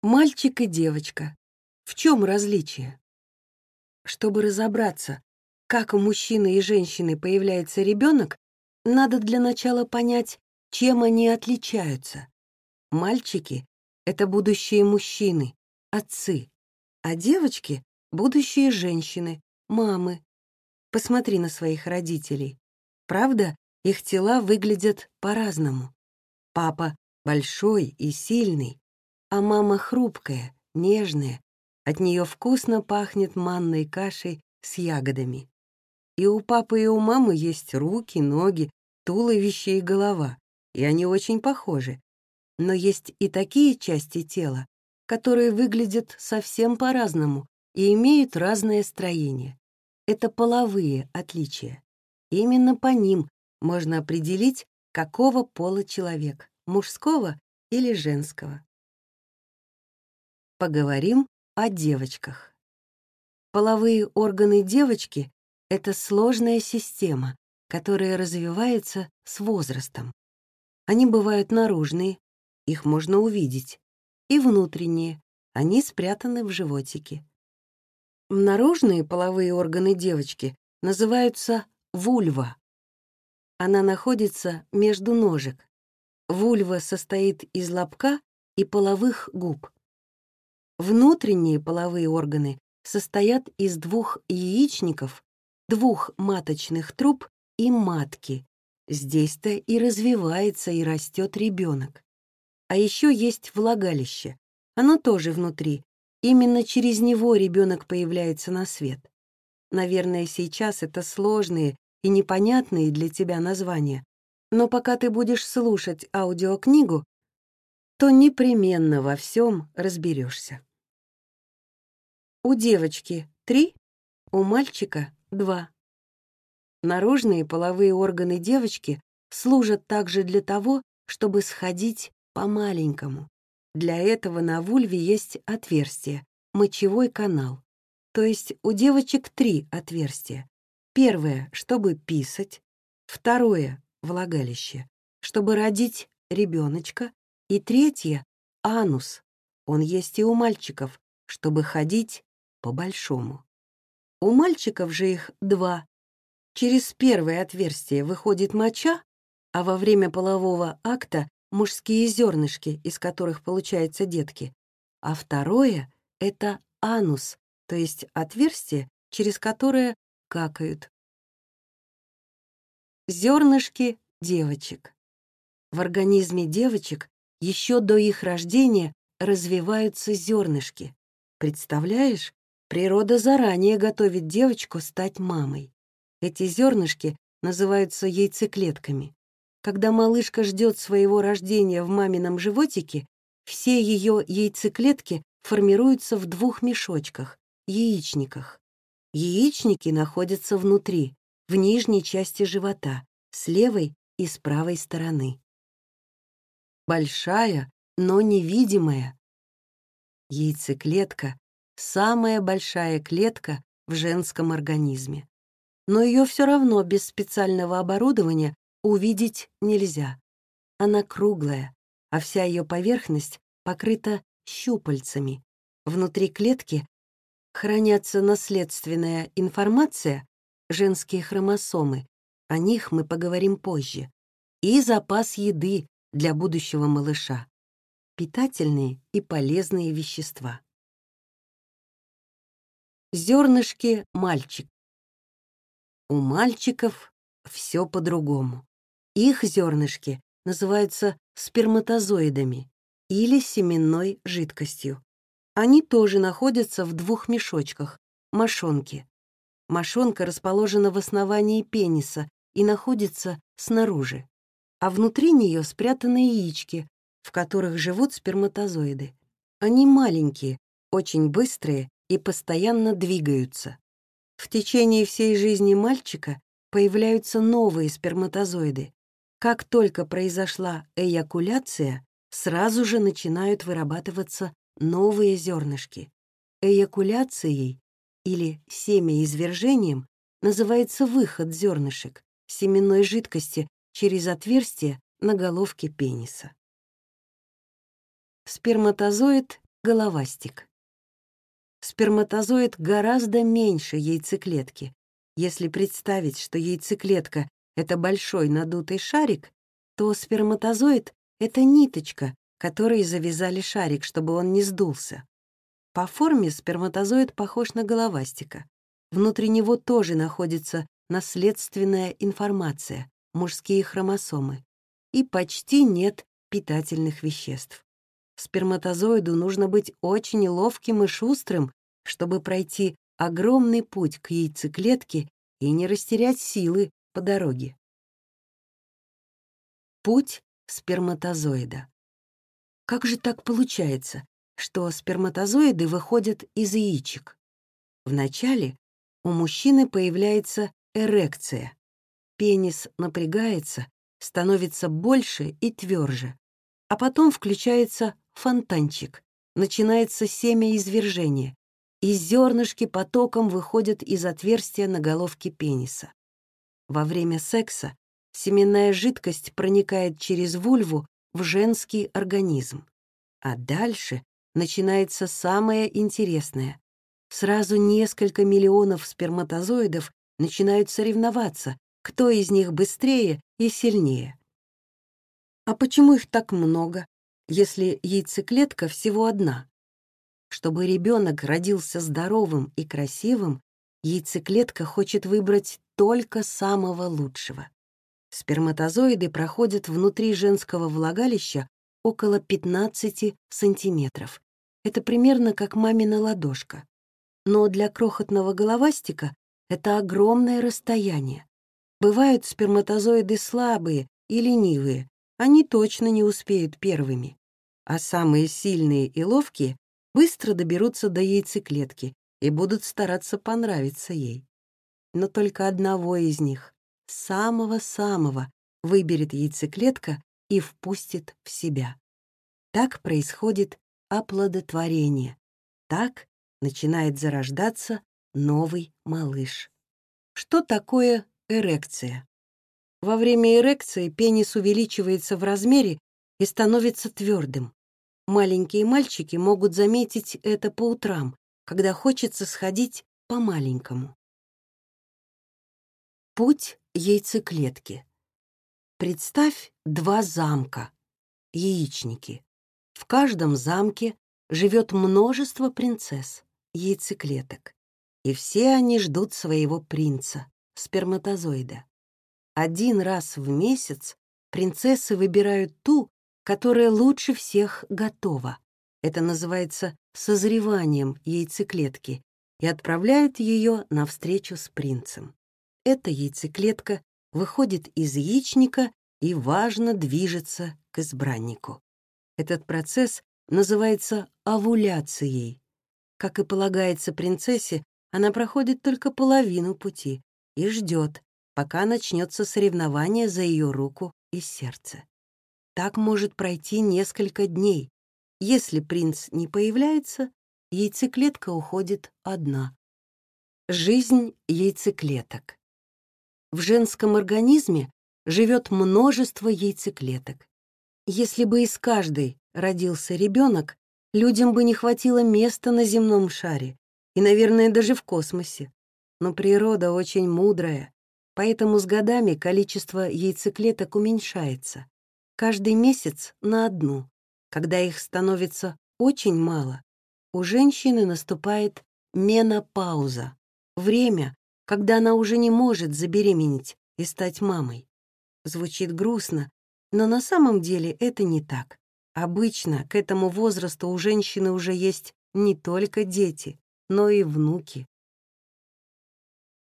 Мальчик и девочка. В чем различие? Чтобы разобраться, как у мужчины и женщины появляется ребенок, надо для начала понять, чем они отличаются. Мальчики — это будущие мужчины, отцы, а девочки — будущие женщины, мамы. Посмотри на своих родителей. Правда, их тела выглядят по-разному. Папа большой и сильный, а мама хрупкая, нежная. От нее вкусно пахнет манной кашей с ягодами. И у папы, и у мамы есть руки, ноги, туловище и голова, и они очень похожи. Но есть и такие части тела, которые выглядят совсем по-разному и имеют разное строение. Это половые отличия. Именно по ним можно определить, какого пола человек, мужского или женского. Поговорим о девочках. Половые органы девочки — это сложная система, которая развивается с возрастом. Они бывают наружные, их можно увидеть, и внутренние, они спрятаны в животике. Наружные половые органы девочки называются вульва. Она находится между ножек. Вульва состоит из лобка и половых губ. Внутренние половые органы состоят из двух яичников, двух маточных труб и матки. Здесь-то и развивается и растет ребенок. А еще есть влагалище. Оно тоже внутри. Именно через него ребенок появляется на свет. Наверное, сейчас это сложные и непонятные для тебя названия. Но пока ты будешь слушать аудиокнигу, то непременно во всем разберешься. У девочки 3, у мальчика 2. Наружные половые органы девочки служат также для того, чтобы сходить по-маленькому. Для этого на вульве есть отверстие, мочевой канал. То есть у девочек 3 отверстия. Первое, чтобы писать. Второе, влагалище, чтобы родить ребеночка. И третье, анус. Он есть и у мальчиков, чтобы ходить по-большому. У мальчиков же их 2. Через первое отверстие выходит моча, а во время полового акта мужские зернышки, из которых получаются детки. А второе — это анус, то есть отверстие, через которое какают. Зернышки девочек. В организме девочек еще до их рождения развиваются зернышки. Представляешь, природа заранее готовит девочку стать мамой. Эти зернышки называются яйцеклетками. Когда малышка ждет своего рождения в мамином животике, все ее яйцеклетки формируются в 2 мешочках — яичниках. Яичники находятся внутри, в нижней части живота, с левой и с правой стороны. Большая, но невидимая. Яйцеклетка — самая большая клетка в женском организме. Но ее все равно без специального оборудования увидеть нельзя. Она круглая, а вся ее поверхность покрыта щупальцами. Внутри клетки хранятся наследственная информация, женские хромосомы, о них мы поговорим позже, и запас еды для будущего малыша, питательные и полезные вещества. Зернышки мальчик. У мальчиков все по-другому. Их зернышки называются сперматозоидами или семенной жидкостью. Они тоже находятся в 2 мешочках — мошонке. Мошонка расположена в основании пениса и находится снаружи, а внутри нее спрятаны яички, в которых живут сперматозоиды. Они маленькие, очень быстрые и постоянно двигаются. В течение всей жизни мальчика появляются новые сперматозоиды. Как только произошла эякуляция, сразу же начинают вырабатываться новые зернышки. Эякуляцией или семяизвержением называется выход зернышек, семенной жидкости через отверстие на головке пениса. Сперматозоид головастик. Сперматозоид гораздо меньше яйцеклетки. Если представить, что яйцеклетка — это большой надутый шарик, то сперматозоид — это ниточка, которой завязали шарик, чтобы он не сдулся. По форме сперматозоид похож на головастика. Внутри него тоже находится наследственная информация, мужские хромосомы, и почти нет питательных веществ. Сперматозоиду нужно быть очень ловким и шустрым, чтобы пройти огромный путь к яйцеклетке и не растерять силы по дороге. Путь сперматозоида. Как же так получается, что сперматозоиды выходят из яичек? Вначале у мужчины появляется эрекция. Пенис напрягается, становится больше и тверже, а потом включается фонтанчик, начинается семяизвержение, и зернышки потоком выходят из отверстия на головке пениса. Во время секса семенная жидкость проникает через вульву в женский организм. А дальше начинается самое интересное. Сразу несколько миллионов сперматозоидов начинают соревноваться, кто из них быстрее и сильнее. А почему их так много, если яйцеклетка всего одна? Чтобы ребенок родился здоровым и красивым, яйцеклетка хочет выбрать только самого лучшего. Сперматозоиды проходят внутри женского влагалища около 15 сантиметров. Это примерно как мамина ладошка. Но для крохотного головастика это огромное расстояние. Бывают сперматозоиды слабые и ленивые, они точно не успеют первыми. А самые сильные и ловкие быстро доберутся до яйцеклетки и будут стараться понравиться ей. Но только одного из них, самого-самого, выберет яйцеклетка и впустит в себя. Так происходит оплодотворение. Так начинает зарождаться новый малыш. Что такое эрекция? Во время эрекции пенис увеличивается в размере и становится твердым. Маленькие мальчики могут заметить это по утрам, когда хочется сходить по-маленькому. Путь яйцеклетки. Представь два замка, яичники. В каждом замке живет множество принцесс, яйцеклеток, и все они ждут своего принца, сперматозоида. Один раз в месяц принцессы выбирают ту, которая лучше всех готова. Это называется созреванием яйцеклетки, и отправляют ее на встречу с принцем. Эта яйцеклетка выходит из яичника и важно движется к избраннику. Этот процесс называется овуляцией. Как и полагается принцессе, она проходит только половину пути и ждет, пока начнется соревнование за ее руку и сердце. Так может пройти несколько дней. Если принц не появляется, яйцеклетка уходит одна. Жизнь яйцеклеток. В женском организме живет множество яйцеклеток. Если бы из каждой родился ребенок, людям бы не хватило места на земном шаре и, наверное, даже в космосе. Но природа очень мудрая, поэтому с годами количество яйцеклеток уменьшается. Каждый месяц на одну. Когда их становится очень мало, у женщины наступает менопауза. Время, когда она уже не может забеременеть и стать мамой. Звучит грустно, но на самом деле это не так. Обычно к этому возрасту у женщины уже есть не только дети, но и внуки.